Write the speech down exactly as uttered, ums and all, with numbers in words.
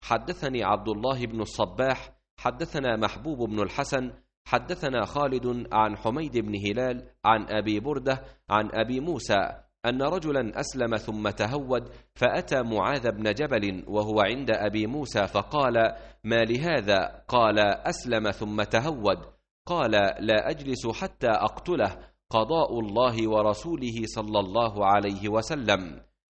حدثني عبد الله بن الصباح حدثنا محبوب بن الحسن حدثنا خالد عن حميد بن هلال عن أبي بردة عن أبي موسى أن رجلا أسلم ثم تهود فأتى معاذ بن جبل وهو عند أبي موسى فقال: ما لهذا؟ قال: أسلم ثم تهود. قال: لا أجلس حتى أقتله، قضاء الله ورسوله صلى الله عليه وسلم.